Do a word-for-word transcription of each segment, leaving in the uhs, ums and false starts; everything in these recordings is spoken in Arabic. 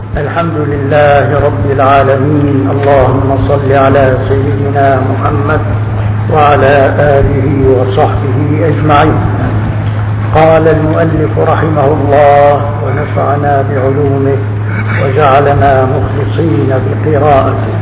الحمد لله رب العالمين. اللهم صل على سيدنا محمد وعلى آله وصحبه أجمعين. قال المؤلف رحمه الله ونفعنا بعلومه وجعلنا مخلصين بقراءته.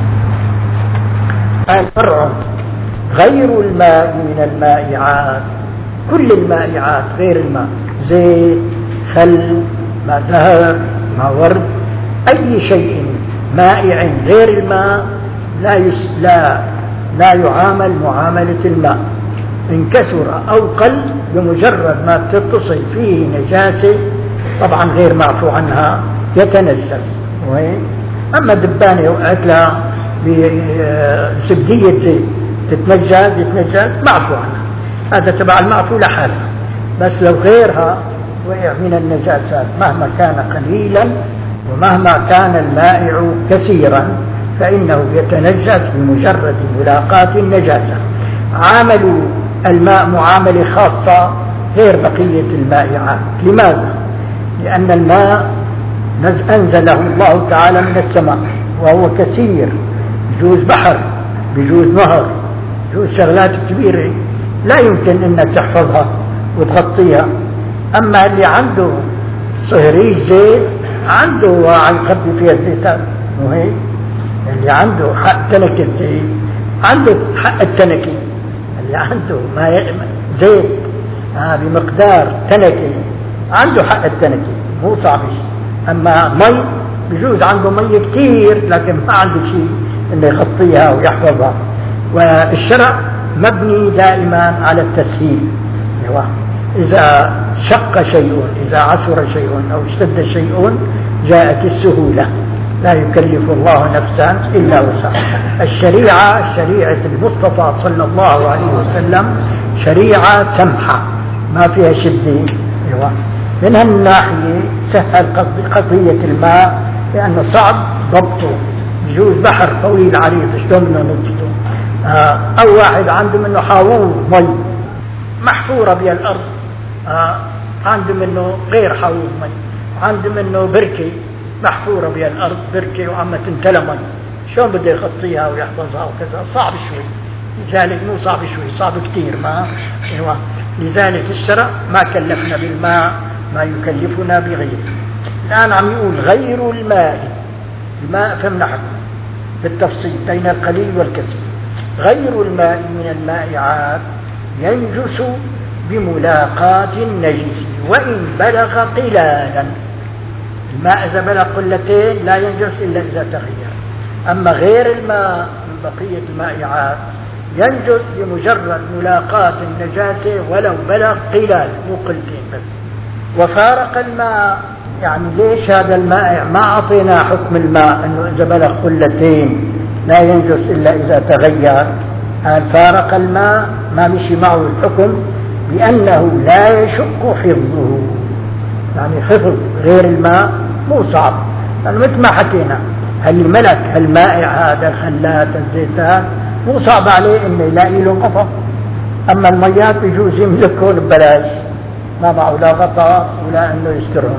الفرع غير الماء من المائعات، كل المائعات غير الماء، زيت، خل، ماء زهر، ماء ورد، أي شيء مائع غير الماء لا يس لا لا يعامل معاملة الماء، إن كثر أو قل بمجرد ما تتصل فيه نجاسة طبعا غير معفو عنها يتنزل. أما دبانة وقعت لها بزبدية زيت تتنجل يتنجل معفو عنها، هذا تبع المعفو لحالها. بس لو غيرها وقع من النجاسات مهما كان قليلا ومهما كان المائع كثيرا فإنه يتنجس بمجرد ملاقاة النجاسة. عاملوا الماء معاملة خاصة غير بقية المائعات. لماذا؟ لأن الماء أنزله الله تعالى من السماء وهو كثير، بجوز بحر، بجوز نهر، بجوز شغلات كبيرة لا يمكن أنك تحفظها وتغطيها. أما اللي عنده صهريج زيت عنده واعي يخبي فيها الزيتات، وهيك اللي عنده حق تنكة زيت عنده حق التنكة، اللي عنده ما زيت آه بمقدار تنكة عنده حق التنكة، مو صعب شيء. أما مي بجوز عنده مي كتير لكن ما عنده شيء إنه يغطيها ويحفظها. والشرع مبني دائما على التسهيل. إذا شق شيء، إذا عسر شيء أو اشتد شيء جاءت السهولة، لا يكلف الله نفسا إلا وسعها. الشريعة شريعة المصطفى صلى الله عليه وسلم شريعة سمحة ما فيها شدة. من هالناحية سهل قضية الماء لأنه صعب ضبطه، بجوز بحر طويل عريض شلون بدنا نضبطه؟ أو واحد عنده منه حاوض مي محفورة بها الأرض، آه عنده منه غير حوض مي، عنده منه بركة محفورة بها الأرض، بركة وعم تمتلى مي، شلون بده يغطيها ويحفظها وكذا؟ صعب شوي. لذلك مو صعب شوي، صعب كتير. ما ايوه لذلك الشرع ما كلفنا بالماء ما يكلفنا بغيره. الآن عم يقول غير الماء، الماء فمنحكم بالتفصيل بين القليل والكثير. غير الماء من المائعات ينجس بملاقاة النجس وإن بلغ قلالا. الماء إذا بلغ قلتين لا ينجس إلا إذا تغير. أما غير الماء من بقية المائعات ينجس بمجرد ملاقاة النجاسة ولو بلغ قلال مو قلتين بس. وفارق الماء، يعني ليش هذا المائع ما أعطينا حكم الماء أنه إذا بلغ قلتين لا ينجس إلا إذا تغير؟ هل فارق الماء ما مشي معه الحكم بأنه لا يشق حفظه. يعني حفظ غير الماء مو صعب، يعني مثل ما حكينا هالملك هالمائع هذا الخلات الزيتات مو صعب عليه انه يلاقي له غطاء. اما الميات بجوز يملكهم ببلاش ما معه لا غطاء ولا انه يسترهم.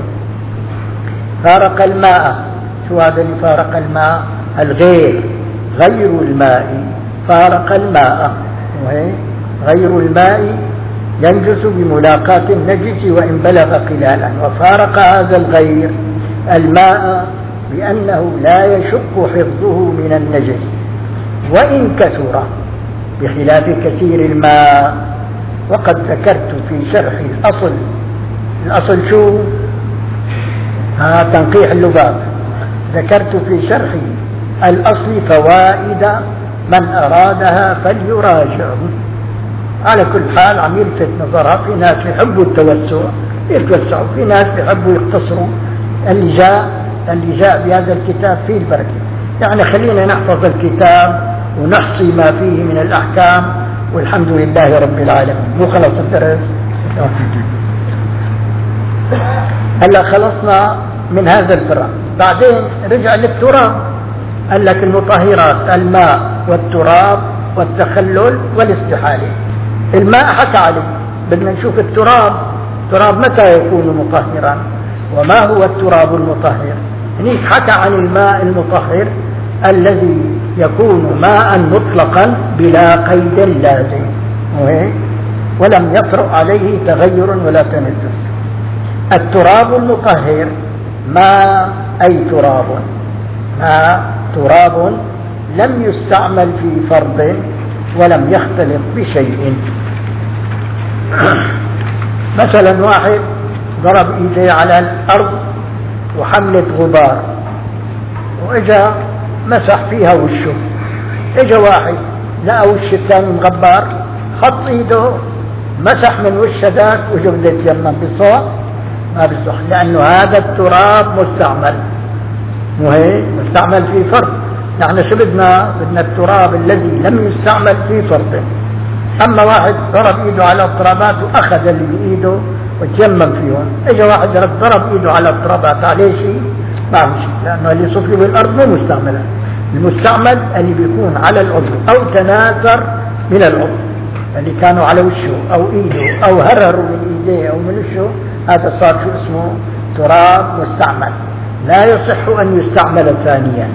فارق الماء، شو هذا اللي فارق الماء؟ الغير، غير الماء فارق الماء. وهي غير الماء ينجس بملاقاة النجس وإن بلغ قلالا. وفارق هذا الغير الماء بأنه لا يشق حفظه من النجس وإن كثر بخلاف كثير الماء. وقد ذكرت في شرح الأصل، الأصل شو؟ ها تنقيح اللباب. ذكرت في شرح الأصل فوائد من أرادها فليراجعه. على كل حال عم يلفت نظرها، في ناس بيحبوا التوسع يتوسعوا، في ناس بيحبوا يقتصروا. اللي جاء اللي جاء بهذا الكتاب فيه البركة. يعني خلينا نحفظ الكتاب ونحصي ما فيه من الأحكام والحمد لله رب العالمين. مو خلص الدرس؟ هلا خلصنا من هذا الفرع. بعدين رجع للتراب، قال لك المطهرات الماء والتراب والتخلل والاستحالة. الماء حكى عليه، بدنا نشوف التراب. التراب متى يكون مطهرا؟ وما هو التراب المطهر؟ هنيك حكى عن الماء المطهر الذي يكون ماء مطلقا بلا قيد لازم، ولم يطرأ عليه تغير ولا تنجس. التراب المطهر ماء أي تراب، ماء تراب لم يستعمل في فرض ولم يختلط بشيء. مثلا واحد ضرب ايديه على الارض وحملت غبار واجا مسح فيها وشه، اجا واحد لقى وش الثاني مغبار، خط ايده مسح من وش ذاك وجه بده يتيمم، بصح ما بصح، لانه هذا التراب مستعمل، مو هيك؟ مستعمل في فرض. نحن شو بدنا؟ بدنا التراب الذي لم يستعمل في فرض. اما واحد ضرب ايده على الترابات واخذ اللي بايده وتيمم فيهم، اجى واحد ضرب ايده على الترابات، عليه شيء؟ ما في شيء، لانه اللي صفي بالارض مو مستعملا. المستعمل اللي بيكون على العضو او تناثر من العضو، اللي كانوا على وشه او ايده او هرروا من ايديه او من وشه، هذا صار شو اسمه؟ تراب مستعمل، لا يصح ان يستعمل ثانيا.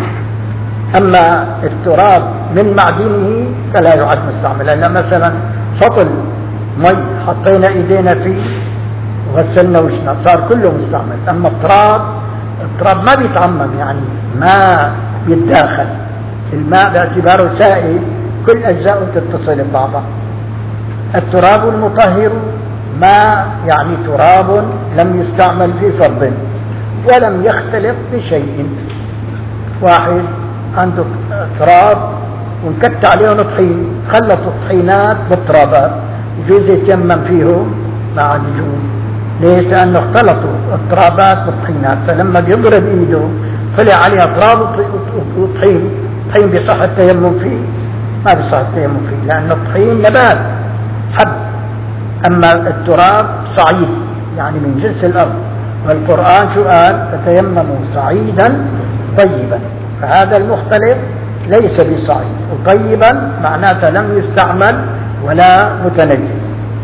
اما التراب من معدنه فلا يعد مستعملا، لان مثلا سطل مي حطينا ايدينا فيه وغسلنا وشنا صار كله مستعمل. اما التراب، التراب ما بيتعمم، يعني ما بيتداخل، الماء باعتباره سائل كل اجزاءه تتصل ببعضها. التراب المطهر ما يعني تراب لم يستعمل في فرض ولم يختلط بشيء. واحد عنده تراب وانكت عليه طحين، خلط الطحينات بالترابات، يجوز يتيمم فيه؟ ما عاد يجوز. ليش؟ لانه اختلطوا الترابات بالطحينات، فلما بيضرب ايده طلع عليها تراب وطحين، طحين بصح التيمم فيه؟ ما بصح التيمم فيه، لان الطحين نبات حب. اما التراب صعيد، يعني من جنس الارض، والقرآن شو قال؟ فتيمموا صعيدا طيبا، فهذا المختلط ليس بصعيد، وطيبا معناته لم يستعمل ولا متنجس.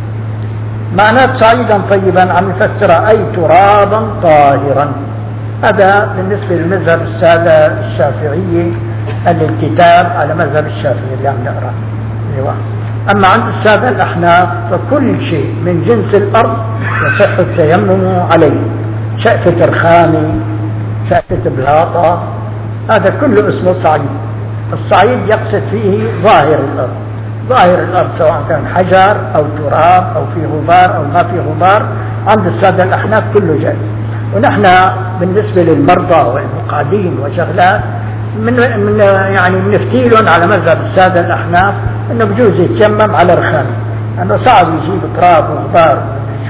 معناه صعيدا طيبا عم يفسرها اي ترابا طاهرا. هذا بالنسبه للمذهب الساده الشافعيه، الكتاب على مذهب الشافعي اللي عم نقرا. ايوه. اما عند الساده الاحناف فكل شيء من جنس الارض يصح التيمم عليه، شأفة رخامه، شأفة بلاطه، هذا كله اسمه صعيد. الصعيد يقصد فيه ظاهر الارض، ظاهر الارض سواء كان حجر او تراب او في غبار او ما في غبار، عند الساده الاحناف كله جائز. ونحن بالنسبه للمرضى والمقعدين وشغلات من من يعني بنفتي لهم على مذهب الساده الاحناف انه بجوز يتيمم على رخامه، لانه صعب يجيب تراب وغبار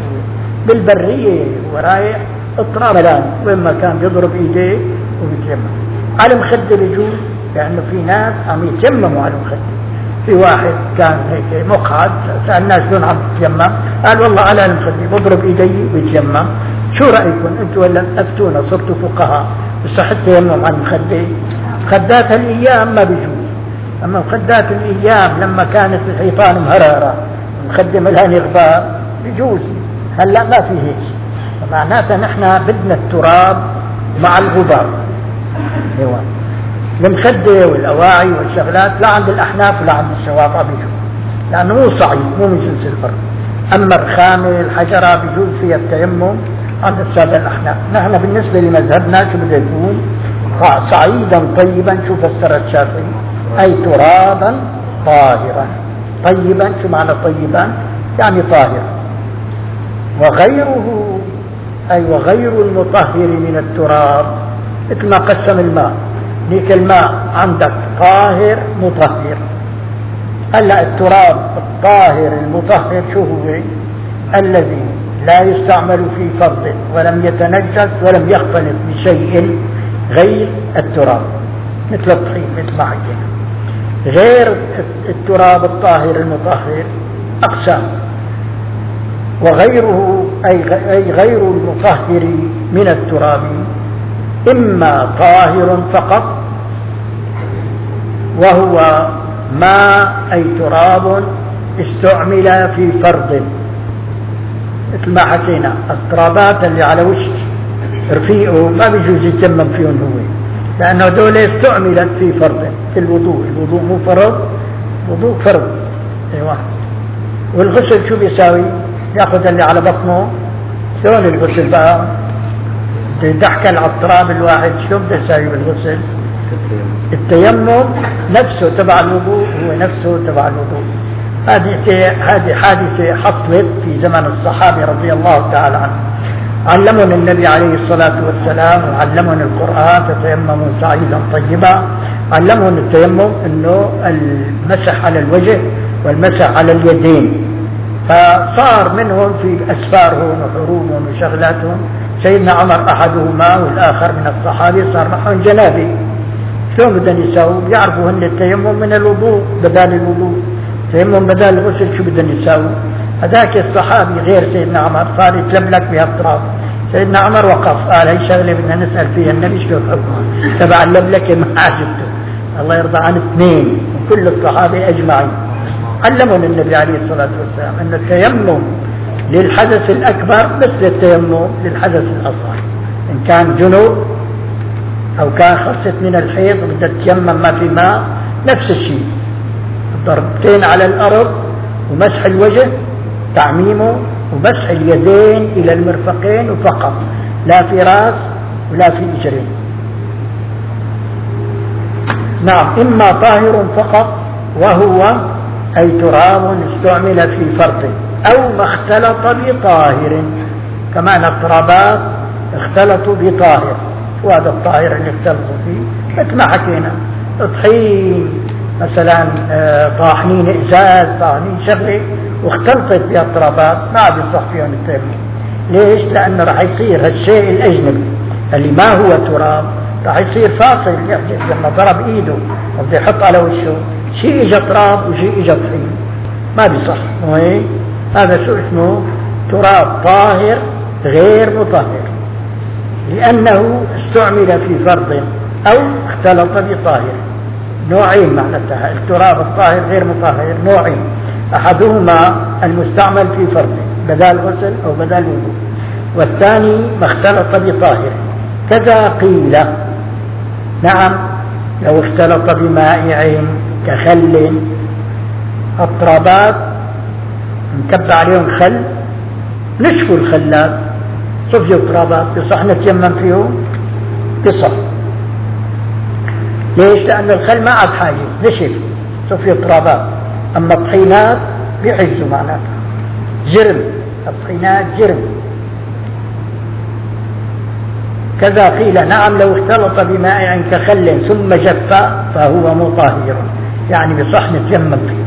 بالبريه ورايح التراب الان وين ما كان بيضرب ايديه وبيتيمم. على المخده بيجوز، لانه في ناس عم يتيمموا على المخده. في واحد كان هيك مقعد، سالناه شلون عم تتيمم؟ قال والله على المخده بضرب ايدي وبيتيمم. شو رايكم انتم ولا افتونا صرتوا فقهاء بصح التيمم على المخده؟ مخدات الايام ما بيجوز، اما مخدات الايام لما كانت الحيطان مهرره المخده ملهانه غبار بيجوز. هلا ما في هيك، معناتها نحن بدنا التراب مع الغبار. ايوه. المخده والاواعي والشغلات لا عند الاحناف ولا عند الشوافع بيجوز، لانه مو صعيد، مو من جنس الفرد. اما الرخامه الحجره بيجوز فيها التيمم عند الساده الاحناف. نحن بالنسبه لمذهبنا شو بده يكون؟ صعيدا طيبا. شو فسر الشافعي؟ اي ترابا طاهرا. طيبا شو معنى طيبا؟ يعني طاهر. وغيره اي وغير المطهر من التراب، مثل ما قسم الماء، ليك الماء عندك طاهر مطهر. هلا التراب الطاهر المطهر شو هو؟ الذي لا يستعمل في فرض ولم يتنجس ولم يختلط بشيء غير التراب، مثل الطحين مثل ما حكينا. غير التراب الطاهر المطهر أقسام. وغيره أي غير المطهر من التراب إما طاهر فقط، وهو ماء أي تراب استعمل في فرض، مثل ما حكينا الترابات اللي على وشك رفيقه ما بيجوز يتيمم فيهم هو، لأنه دول استعملت في فرض في الوضوء. الوضوء مو فرض، وضوء فرض. ايوه. والغسل شو بيساوي؟ ياخذ اللي على بطنه. شلون الغسل بقى؟ يدحكل على التراب الواحد، شو بده يساوي بالغسل؟ التيمم نفسه تبع الوضوء هو نفسه تبع الوضوء. هذه هذه حادثة حصلت في زمن الصحابة رضي الله تعالى عنهم. علمنا النبي عليه الصلاة والسلام وعلمنا القرآن فتيمموا صعيدا طيبا. علمهم التيمم انه المسح على الوجه والمسح على اليدين. فصار منهم في اسفارهم وحروبهم وشغلاتهم سيدنا عمر احدهما والاخر من الصحابة صار معهم جنابي. شلون بدهم يساووا؟ بيعرفوا هن التيمم من الوضوء بدال الوضوء، تيمم بدال الغسل. شو بدهم يساووا؟ هذاك الصحابي غير سيدنا عمر صار يتلبلك بها التراب. سيدنا عمر وقف قال هي شغله بدنا نسال فيها النبي شو حكمها تبع اللبلكه ما عجبته. الله يرضى عن اثنين وكل الصحابه اجمعين. علمنا النبي عليه الصلاه والسلام ان التيمم للحدث الاكبر مثل التيمم للحدث الاصغر. ان كان جنوب او كان خلصت من الحيض بدها تتيمم ما في ماء نفس الشيء، ضربتين على الارض ومسح الوجه تعميمه ومسح اليدين إلى المرفقين وفقط، لا في راس ولا في إجرين. نعم. إما طاهر فقط وهو أي تراب استعمل في فرض أو ما اختلط بطاهر، كمان الترابات اختلطوا بطاهر، وهذا الطاهر اللي اختلطوا فيه مثل ما حكينا طحين مثلا، طاحنين ازاز، طاحنين شغله واختلطت بها الترابات ما عاد يصح فيهم التيمم. ليش؟ لانه راح يصير هالشيء الاجنبي اللي ما هو تراب راح يصير فاصل، يحجز لما ضرب ايده بده يحط على وشه شيء اجى تراب وشيء اجى طحين ما بيصح. مو هيك؟ هذا شو اسمه؟ تراب طاهر غير مطهر، لانه استعمل في فرض او اختلط بطاهر. نوعين معناتها التراب الطاهر غير مطهر، نوعين، احدهما المستعمل في فرض بدال غسل او بدال وضوء، والثاني ما اختلط بطاهر. كذا قيل نعم لو اختلط بمائع كخل، الترابات نكب عليهم خل نشفوا الخلات صفيوا الترابات بصح نتيمم فيهم بصح. ليش؟ لأن الخل ما عاد حاجة نشف صفي الترابات، أما الطحينات بيحجزوا معناتها جرم، الطحينات جرم. كذا قيل نعم لو اختلط بمائع كخل ثم جف فهو مطهر، يعني بصح نتيمم فيه.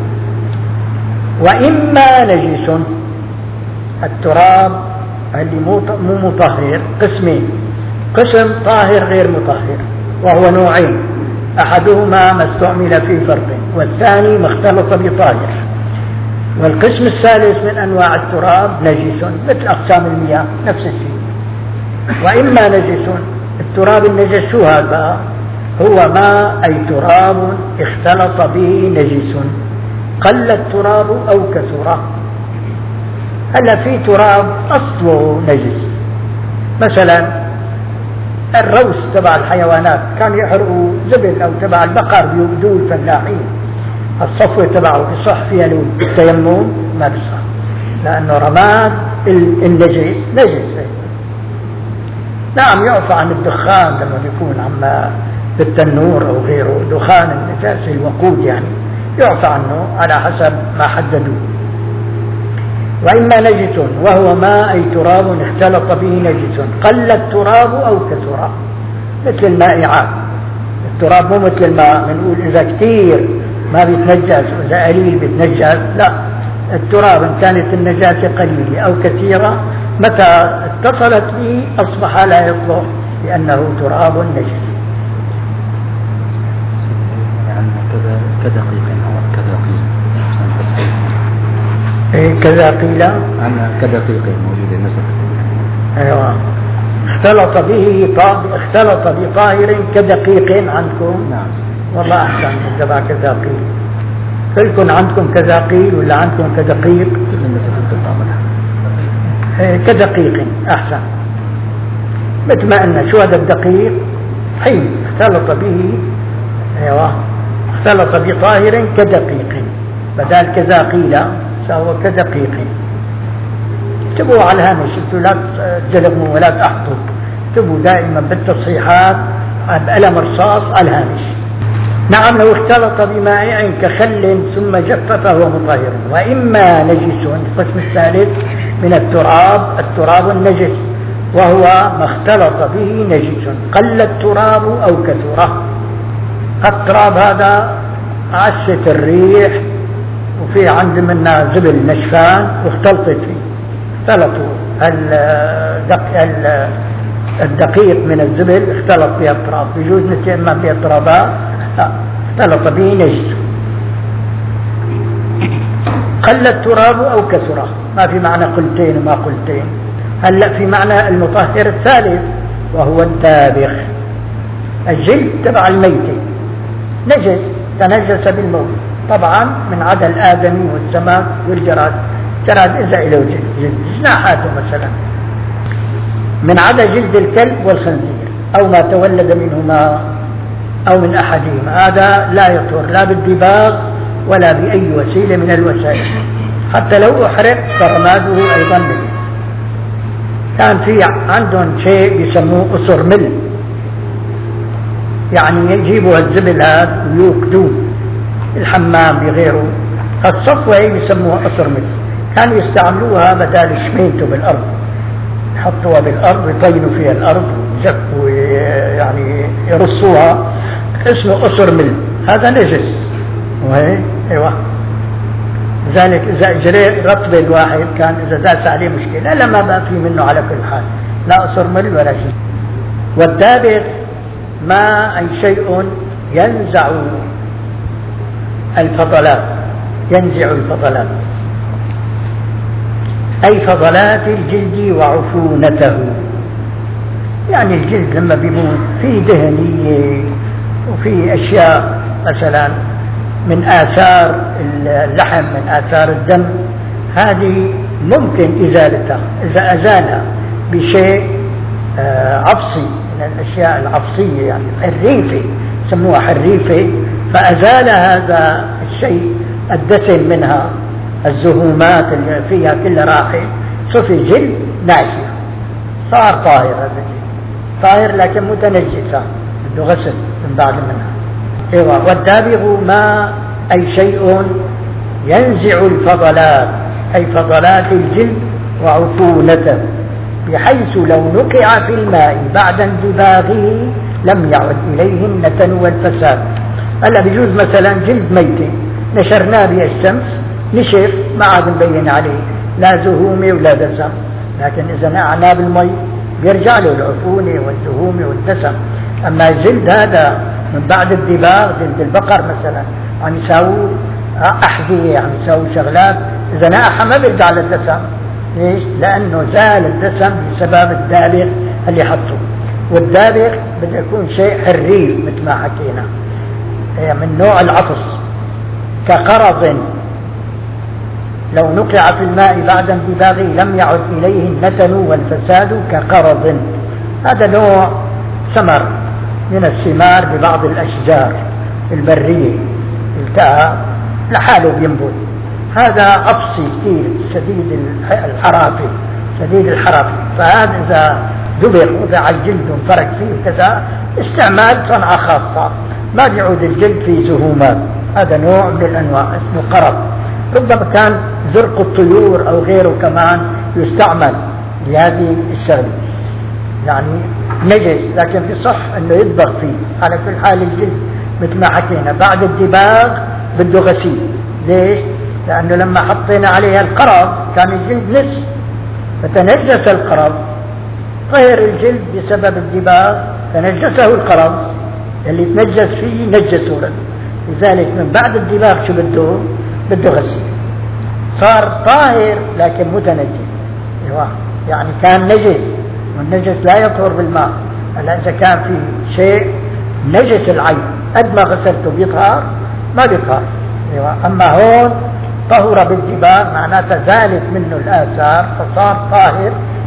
وإما نجس، التراب اللي مو مطهر قسمين، قسم طاهر غير مطهر وهو نوعين، أحدهما ما استعمل في فرض والثاني ما اختلط بطاهر. والقسم الثالث من أنواع التراب نجس مثل أقسام المياه نفس الشيء. وإما نجس، التراب النجس شو هذا؟ هو ما أي تراب اختلط به نجس قل التراب أو كثر. هلا في تراب أصله نجس، مثلا الروس تبع الحيوانات كان يحرقوا زبل او تبع البقر بيوجدوه الفلاحين، الصفوه تبعه بصح فيها التيمم؟ ما بصح، لانه رماد النجس نجس. نعم يعفى عن الدخان لما بيكون عم بالتنور او غيره، دخان النجاسه الوقود يعني يعفى عنه على حسب ما حددوه. وإما نجس وهو ما أي تراب اختلط به نجس قل التراب أو كثر، مثل المائعات. التراب مو مثل الماء بنقول إذا كثير ما بيتنجس وإذا قليل بيتنجس، لا، التراب إن كانت النجاسة قليلة أو كثيرة متى اتصلت به أصبح لا يصلح لأنه تراب نجس. يعني كذا كدقيق أو كدقيق كذا قيل عن كدقيق موجود النسخ. ايوه اختلط به اختلط بطاهر كدقيق عندكم. نعم والله احسن من تبع كذا قيل. كلكم عندكم كذا قيل ولا عندكم كدقيق؟ كل النسخ بالطبع كدقيق احسن. مثل ما أن شو هذا الدقيق طحين اختلط به، أيوة اختلط بطاهر كدقيق، بدل كذا قيل سوى كدقيق. اكتبوا على الهامش، انتوا لا تزلموا ولا تحطوا، اكتبوا دائما بالتصحيحات بقلم رصاص على الهامش. نعم لو اختلط بمائع كخل ثم جف فهو مطهر. وإما نجس، القسم الثالث من التراب التراب النجس، وهو ما اختلط به نجس قل التراب أو كثره. التراب هذا عسة الريح وفي عند منا زبل نشفان واختلطت فيه، اختلطوا الدقيق من الزبل اختلط بها التراب، بيجوز نتيمم بها الترابات، لا اختلط به نجس. قل التراب أو كثره، ما في معنى قلتين وما قلتين. هلأ في معنى المطهر الثالث وهو الدابغ، الجلد تبع الميت نجس تنجس بالموت، طبعا من عدا الآدمي والسمك والجراد. جراد إذا إلى جلد جناحاته مثلا، من عدا جلد الكلب والخنزير أو ما تولد منهما أو من أحدهما، هذا لا يطهر لا بالدباغ ولا بأي وسيلة من الوسائل، حتى لو أحرق فرماده أيضا نجس. كان في عندهم شيء يسموه أسر مل، يعني يجيبوا الزبل هذا ويوقدوه الحمام بغيره، الصفوة يسموها أسر مل، كانوا يستعملوها بدال شميته بالأرض، يحطوها بالأرض ويطينوا فيها الأرض ويزكوا يعني يرصوها، اسمه أسر مل، هذا نجس. وهي ايوه لذلك اذا اجري رطب الواحد كان اذا داس عليه مشكله، لا ما بقى في منه على كل حال، لا أسر مل ولا شيء. والدابغ ما أي شيء ينزع الفضلات، ينزع الفضلات أي فضلات الجلد وعفونته، يعني الجلد لما بيموت في دهنية وفي أشياء مثلا من آثار اللحم من آثار الدم، هذه ممكن إزالتها إذا أزالها بشيء عفصي من الأشياء العفصية، يعني حريفة سموها حريفة، فأزال هذا الشيء الدسم منها، الزهومات اللي فيها كلها راحت، صفي جلد ناشف صار طاهر. هذا الجلد طاهر لكن متنجسة بده غسل من بعد منها. ايوه والدابغ ما أي شيء ينزع الفضلات أي فضلات الجلد وعفونته، بحيث لو نقع في الماء بعد اندباغه لم يعد إليه النتن والفساد. هلا بيجوز مثلا جلد ميت نشرناه بالشمس نشف ما عاد مبين عليه لا زهومة ولا دسم، لكن إذا نقعناه بالمي بيرجع له العفونة والزهومة والدسم. أما الجلد هذا من بعد الدباغ، جلد البقر مثلا عم يساووا أحذية، عم يساووا شغلات، إذا نقعها ما بيرجع للدسم. ليش؟ لأنه زال الدسم بسبب الدابغ اللي حطه. والدابغ بده يكون شيء حريف مثل ما حكينا، من نوع العفص كقرض، لو نقع في الماء بعد اندباغه لم يعد إليه النتن والفساد كقرض. هذا نوع ثمر من الثمار ببعض الأشجار البرية التقى لحاله بينبت، هذا عفصي كثير شديد الحرافة شديد الحرافة، فهذا إذا دبغ وضع الجلد وانفرك فيه كذا استعمال صنعة خاصة ما بيعود الجلد في زهومات. هذا نوع من الأنواع اسمه قرض. ربما كان زرق الطيور أو غيره كمان يستعمل لهذه الشغلة، يعني نجس لكن بصح انه يدبغ فيه. على كل حال الجلد مثل ما حكينا بعد الدباغ بده غسيل. ليش؟ لأنه لما حطينا عليها القرض كان الجلد نصف فتنجس القرض، طهر الجلد بسبب الدباغ فنجسه القرض اللي تنجس فيه نجسه له، لذلك من بعد الدباغ شو بده؟ بده غسيل، صار طاهر لكن متنجس. يعني كان نجس، والنجس لا يطهر بالماء. هلا إذا كان في شيء نجس العين قد ما غسلته بيطهر ما بيطهر. أما هون طهر بالدباغ معناتها زالت منه الآثار فصار طاهر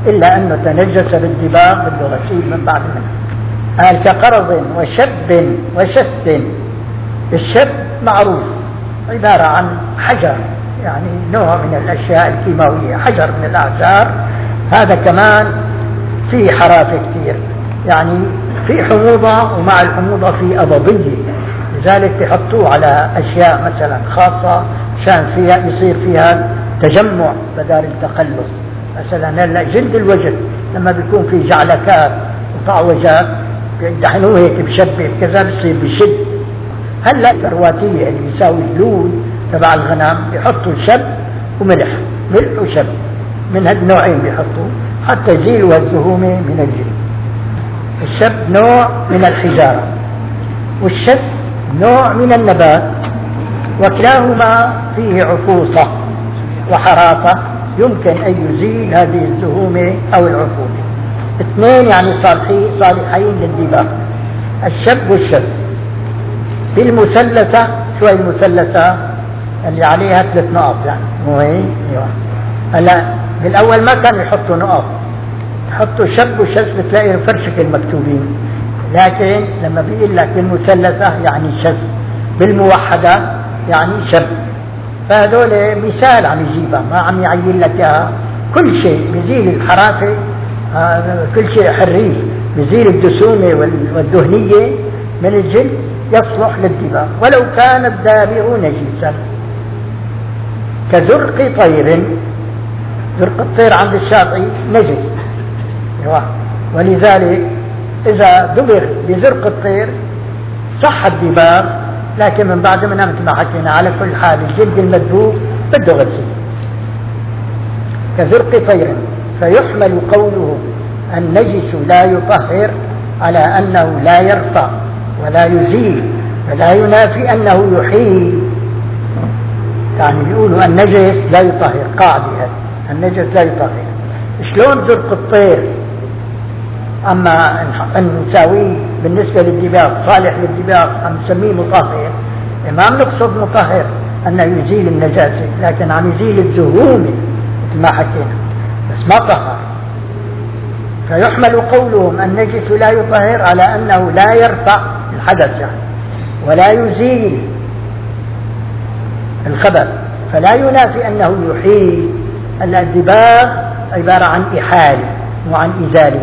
إلا أنه تنجس بالدباغ بده غسيل من بعد منه. قال كقرض وشب وشت. الشب معروف عبارة عن حجر، يعني نوع من الأشياء الكيماوية، حجر من الأعشار. هذا كمان فيه حرافة كثير، يعني في حموضة، ومع الحموضة في أضبية، لذلك بيحطوه على أشياء مثلا خاصة شان فيها يصير فيها تجمع بدل التقلص. مثلا هلا جلد الوجه لما بيكون في جعلكات وطعوجات بيدحنوه هيك بشبه كذا بصير بشد. هلا كرواتية اللي بيساوي اللون تبع الغنم بيحطوا الشب وملح، ملح وشب من هالنوعين بيحطوه حتى يزيلوا الزهومة من الجلد. الشب نوع من الحجارة، والشب نوع من النبات، وكلاهما فيه عفوصة وحراسة يمكن أن يزيل هذه الزهومة أو العفوصة. اثنين يعني صالحين صالحين للدباغ، الشب والشب. في المثلثة، شو المثلثة اللي عليها ثلاث نقط يعني مو هي؟ هلا بالأول ما كانوا يحطوا نقط، يحطوا شب وشب بتلاقي فرشك المكتوبين، لكن لما بيقول لك بالمثلثة يعني شب، بالموحدة يعني شب. فهذول مثال عم يجيبها، ما عم يعين لك اياها. كل شيء بيزيل الحرافة، كل شيء حريف بيزيل الدسومة والدهنية من الجلد يصلح للدباغ ولو كان الدابغ نجيسا. كزرق طير، زرق الطير عند الشافعي نجس، ولذلك إذا دبغ بزرق الطير صح الدباغ، لكن من بعد منها مثل ما حكينا على كل حال الجلد المدبوغ بده غسيل. كزرق طير. فيحمل قوله النجس لا يطهر على أنه لا يرفع ولا يزيل ولا ينافي أنه يحيي. يعني بيقولوا النجس لا يطهر، قاعدة النجس لا يطهر. شلون زرق الطير أما أن نساويه بالنسبة للدباغ صالح للدباغ أم نسميه مطهر؟ ما نقصد مطهر أنه يزيل النجاسة، لكن عم يزيل الزهومة مثل ما حكينا، بس ما طهر. فيحمل قولهم النجس لا يطهر على أنه لا يرفع الحدث يعني ولا يزيل الخبث، فلا ينافي أنه يحيي. الدباغ عبارة عن إحالة وعن إزالة،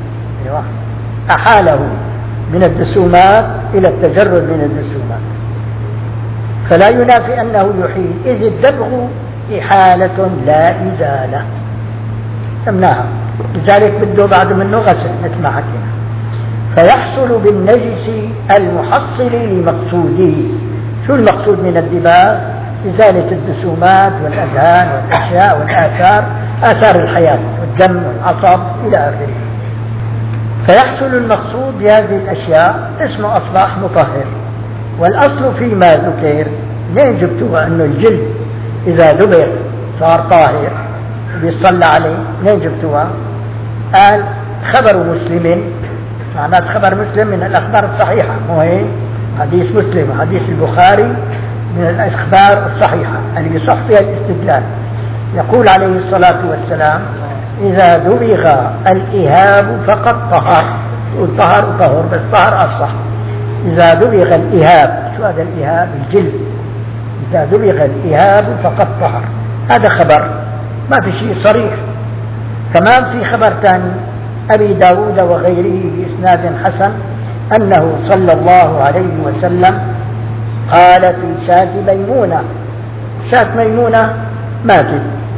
أحاله من الدسومات إلى التجرد من الدسومات، فلا ينافي أنه يحيي، إذ الدبغ إحالة لا إزالة سمناها، لذلك بده بعد منه غسل مثل ما حكينا. فيحصل بالنجس المحصل لمقصوده. شو المقصود من الدباغ؟ إزالة الدسومات والأذهان والأشياء والآثار، آثار الحياة والدم والعصب إلى آخره. فيحصل المقصود بهذه الأشياء اسمه أصبح مطهر. والأصل فيما ذكر لين جبتوها أنه الجلد إذا دبغ صار طاهر بيصلى عليه، لين جبتوها؟ قال خبر مسلم، معنات خبر مسلم من الأخبار الصحيحة، مو هي؟ حديث مسلم وحديث البخاري من الأخبار الصحيحة اللي يصح فيها الاستدلال. يقول عليه الصلاة والسلام إذا دبغ الإهاب فقد طهر. والطهر طهر بس طهر أصح. إذا دبغ الإهاب، شو هذا الإهاب؟ الجلد. إذا دبغ الإهاب فقد طهر، هذا خبر ما في شيء صريح. كمان في خبر ثاني أبي داود وغيره بإسناد حسن أنه صلى الله عليه وسلم قال في شاة ميمونة، شاة ميمونة ماتت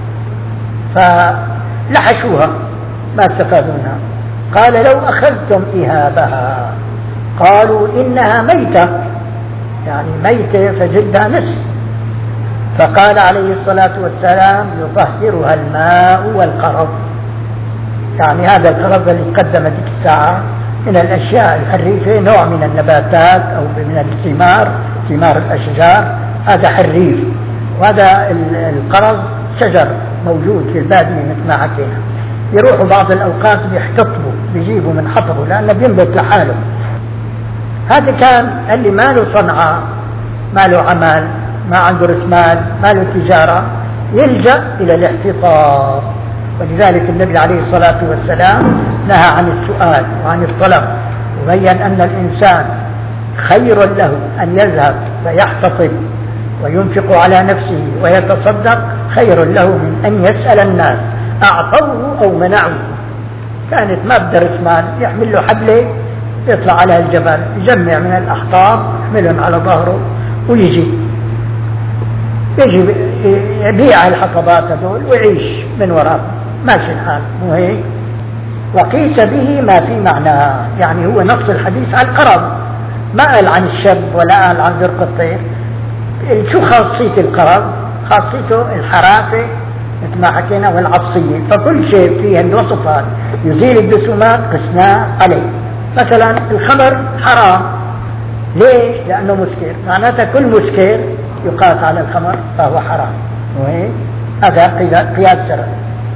فلحشوها ما استفادوا منها، قال لو أخذتم إهابها قالوا إنها ميتة، يعني ميتة فجلدها نصف، فقال عليه الصلاة والسلام يطهرها الماء والقرض. يعني هذا القرض اللي قدم ذيك الساعة من الأشياء الحريفة، نوع من النباتات أو من الثمار، ثمار الأشجار، هذا حريف. وهذا القرض شجر موجود في البادية مثل ما حكينا، يروحوا بعض الأوقات بيحتطبوا بيجيبوا من حطبه لأنه بينبت لحاله. هذا كان اللي ما له صنعة، ما له عمل، ما عنده رأس مال، ما له تجارة، يلجأ إلى الاحتطاب. ولذلك النبي عليه الصلاة والسلام نهى عن السؤال وعن الطلب، وبين أن الإنسان خير له أن يذهب فيحتطب وينفق على نفسه ويتصدق خير له من أن يسأل الناس أعطوه أو منعوه. كانت ما بدرس مال يحمل له حبلة يطلع على الجبل يجمع من الأحطاب يحملهم على ظهره ويجي يجي يبيع الحطبات هذول ويعيش من وراء ماشي الحال، مو هيك؟ وقيس به ما في معناه، يعني هو نص الحديث على القرض، ما قال عن الشب ولا قال عن زرق الطير. شو خاصية القرض؟ خاصيته الحرافة مثل ما حكينا والعطسية، فكل شيء فيه الوصفات يزيل الدسومات قسناه عليه. مثلا الخمر حرام، ليش؟ لأنه مسكر، معناتها كل مسكر يقاس على الخمر فهو حرام، وهي هذا قياس شرعي.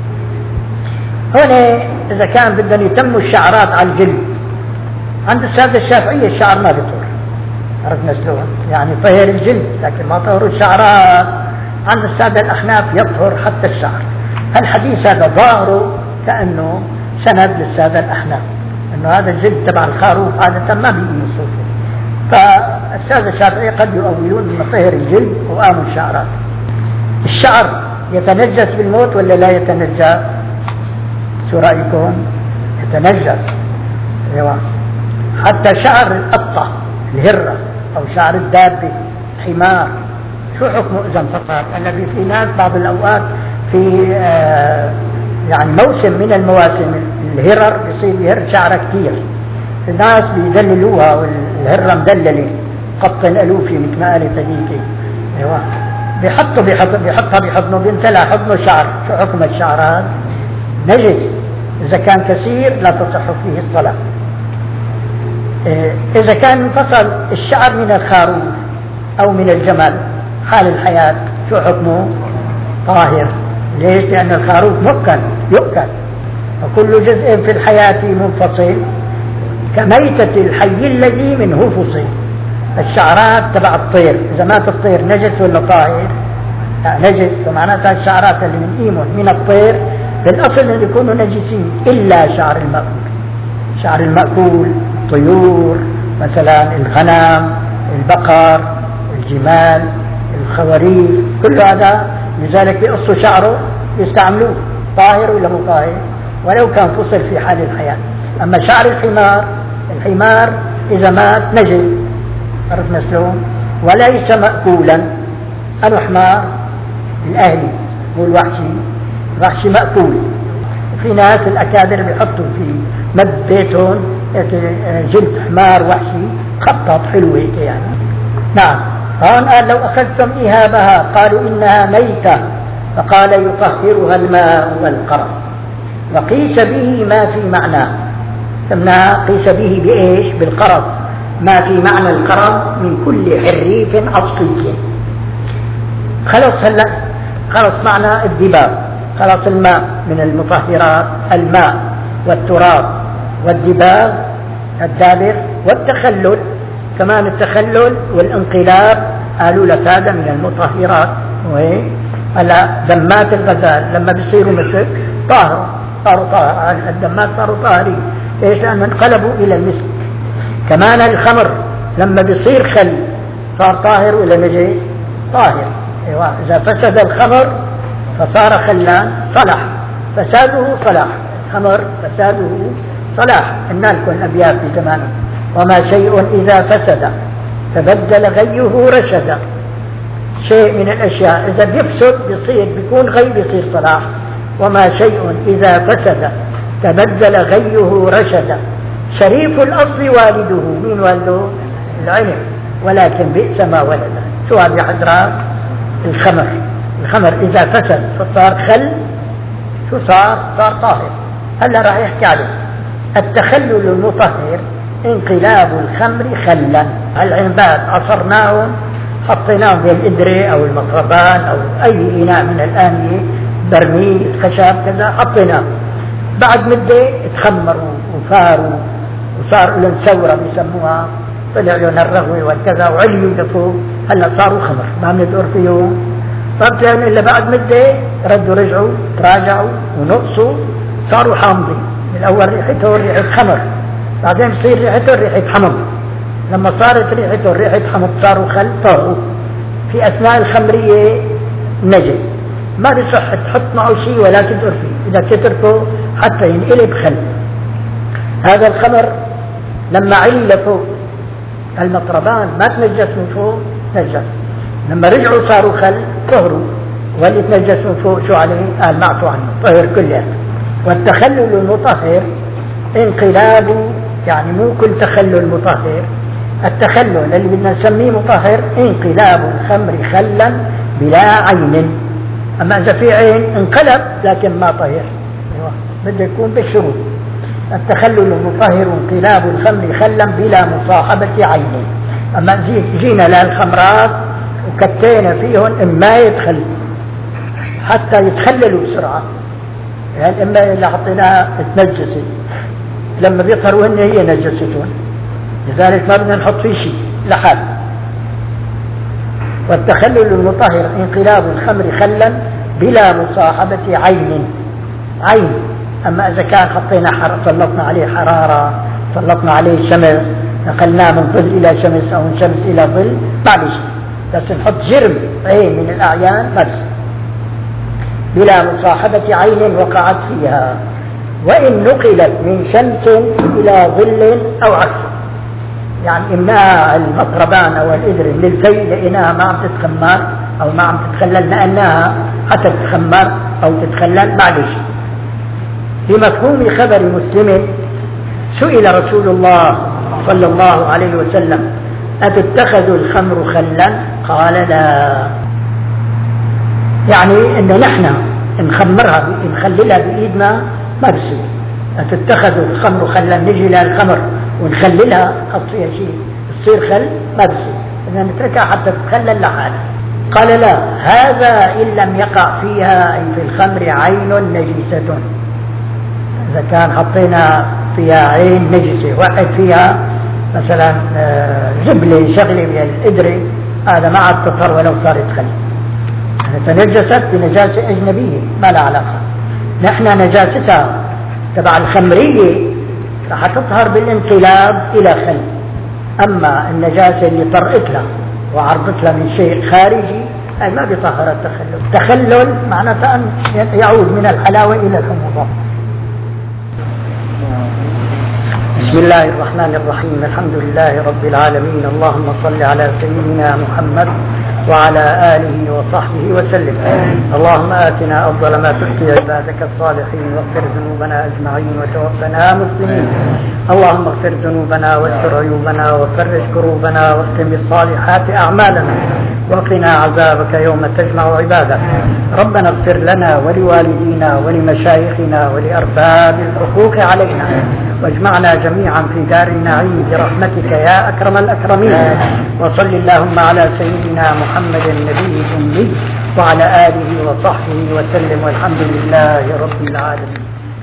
هنا إذا كان بدنا يتموا الشعرات على الجلد، عند السادة الشافعية الشعر ما بيطهر، عرفنا شلون؟ يعني طهر الجلد لكن ما طهروا الشعرات. عند السادة الأحناف يطهر حتى الشعر. الحديث هذا ظاهره كأنه سند للسادة الأحناف، إنه هذا الجلد تبع الخروف عادة ما بيجي يصوفه، فالسادة الشافعية قد يؤولون من طهر الجلد وقاموا الشعرات. الشعر يتنجس بالموت ولا لا يتنجس؟ شو رأيكم؟ يتنجس. ايوه، حتى شعر القطة الهرة أو شعر الدابة حمار شو حكمه إذا انفطر؟ الذي في ناس بعض الأوقات في آه يعني موسم من المواسم الهرر بيصير يهر شعرها كثير، الناس بيدللوها والهرة مدللة قط ألوفي مثل ما قالت هذيك. ايوه، بيحطوا بيحط بيحطها بحضنه بيمتلأ حضنه شعر. شو حكم الشعر هذا؟ نجس، إذا كان كثير لا تصح فيه الصلاة. إذا كان انفصل الشعر من الخروف أو من الجمل حال الحياة شو حكمه؟ طاهر. ليش؟ لأن الخروف مؤكل يؤكل، وكل جزء في الحياة منفصل كميتة الحي الذي منه فصل. الشعرات تبع الطير إذا مات الطير نجس ولا طاهر؟ لا نجس، فمعناتها الشعرات اللي من إيمون من الطير بالأصل اللي يكونوا نجسين إلا شعر المأكول. شعر المأكول طيور مثلا الغنم البقر الجمال الخواريف كل هذا لذلك يقصوا شعره يستعملوه طاهر ولا مو طاهر ولو كان فصل في حال الحياة. أما شعر الحمار الحمار إذا مات نجس، عرفنا شلون؟ وليس مأكولا. أنا حمار الأهلي مو الوحشي، الوحشي مأكول. في ناس الأكابر بيحطوا في مد بيتهم جلد حمار وحشي خطط حلوة هيك يعني. نعم. هون قال لو أخذتم إهابها قالوا إنها ميتة، فقال يطهرها الماء والقرض. وقيس به ما في معناه، سمناها قيس به بإيش؟ بالقرض، ما في معنى القرض من كل حريف عطسي. خلص هلا خلص معنى الدباغ، خلص الماء من المطهرات، الماء والتراب والدباغ الدابر والتخلل كمان. التخلل والانقلاب قالوا لك هذا من المطهرات. وهي هلا دمات الغزال لما بيصيروا مسك طاهر صاروا طاهر، الدمات صاروا طاهرين. ليش؟ لأن انقلبوا إلى المسك. كمان الخمر لما بيصير خل صار طاهر ولا نجس؟ طاهر. ايوه، إذا فسد الخمر فصار خلان صلح، فساده صلاح. الخمر فساده صلاح. إن لكم الأبيات في زمانه: وما شيء إذا فسد تبدل غيه رشدا. شيء من الأشياء إذا بيفسد بيصير بيكون غي بيصير صلاح. وما شيء إذا فسد تبدل غيه رشدا. شريف الأصل والده، مين والده؟ العلم. ولكن بئس ما ولده. شو هذا يا حضرات؟ الخمر. الخمر إذا فسد فصار خل، شو صار؟ صار طاهر. هلا راح يحكي عليه. التخلل المطهر انقلاب الخمر خلا. العنبات عصرناهم حطيناهم في الإدرة أو المطربان أو أي إناء من الآنية، برميل خشب كذا حطيناه، بعد مدة تخمروا وفاروا وصار لهم ثورة بيسموها، طلع لهم الرغوة والكذا وعليوا لفوق، هلا صاروا خمر ما بندور فيهم. صارت لهم إلا بعد مدة ردوا رجعوا تراجعوا ونقصوا صاروا حامضين. الأول ريحته ريحة خمر، بعدين بصير ريحته ريحة حمض، لما صارت ريحته ريحة حمض صاروا خل طهوا. في أثناء الخمرية نجس، ما بصح تحط معه شيء ولا تدور فيه، إذا تتركه حتى ينقلب خل. هذا الخمر لما علي لفوق المطربان ما تنجس من فوق نجس، لما رجعوا صاروا خل طهروا، واللي تنجس من فوق شو عليه؟ قال معفو عنه طهر كله. والتخلل المطهر انقلاب، يعني مو كل تخلل مطهر، التخلل اللي بدنا نسميه مطهر انقلاب الخمر خلا بلا عين. أما إذا في عين انقلب لكن ما طهر، بده يكون بالشروط. التخلل المطهر انقلاب الخمر خلا بلا مصاحبة عين. أما جينا للخمرات وكتينا فيهم إما يتخلل حتى يتخللوا بسرعة، يعني إما اللي حطيناها تنجست، لما بيطهروا هن هي نجستون، لذلك ما بدنا نحط فيه شيء لحال. والتخلل المطهر انقلاب الخمر خلا بلا مصاحبة عين عين. أما إذا كان حطينا حر... سلطنا عليه حرارة، سلطنا عليه شمس، نقلناه من ظل إلى شمس أو من شمس إلى ظل، معلش، بس نحط جرم عين من الأعيان بس، بلا مصاحبة عين وقعت فيها. وإن نقلت من شمس إلى ظل أو عكسه، يعني إما المطربان أو الإدر للزي لقيناها ما عم تتخمر أو ما عم تتخلل، نقلناها حتى تتخمر أو تتخلل معلش. في مفهوم خبر مسلم سئل رسول الله صلى الله عليه وسلم: أتتخذ الخمر خلا؟ قال لا. يعني إن نحن نخمرها نخللها بإيدنا ما بصير. أتتخذ الخمر خلا، نجي للخمر ونخللها نحط فيها شيء تصير خل؟ ما بصير، بدنا نتركها حتى تتخلل لحالها. قال لا، هذا إن لم يقع فيها أي في الخمر عين نجسة. إذا كان حطينا فيها عين نجسة، واحد فيها مثلا زبلة شغلة من الإدرة، هذا ما عاد تطهر ولو صارت خل، يعني تنجست بنجاسة أجنبية ما لها علاقة. نحن نجاستها تبع الخمرية رح تطهر بالانقلاب إلى خل. أما النجاسة اللي طرقت لها وعرضت لها من شيء خارجي أي ما بيطهر التخلل. التخلل معناته أن يعود من الحلاوة إلى الحموضة. بسم الله الرحمن الرحيم. الحمد لله رب العالمين، اللهم صل على سيدنا محمد وعلى آله وصحبه وسلم. اللهم آتنا أفضل ما تؤتي عبادك الصالحين، واغفر ذنوبنا أجمعين وتوفنا مسلمين. اللهم اغفر ذنوبنا واستر عيوبنا وفرج كروبنا واختم بالصالحات أعمالنا، وقنا عذابك يوم تجمع عبادك. ربنا اغفر لنا ولوالدينا ولمشايخنا ولأرباب الحقوق علينا، واجمعنا جميعا في دار النعيم برحمتك يا أكرم الأكرمين. وصل اللهم على سيدنا محمد النبي الأمي وعلى آله وصحبه وسلم، والحمد لله رب العالمين.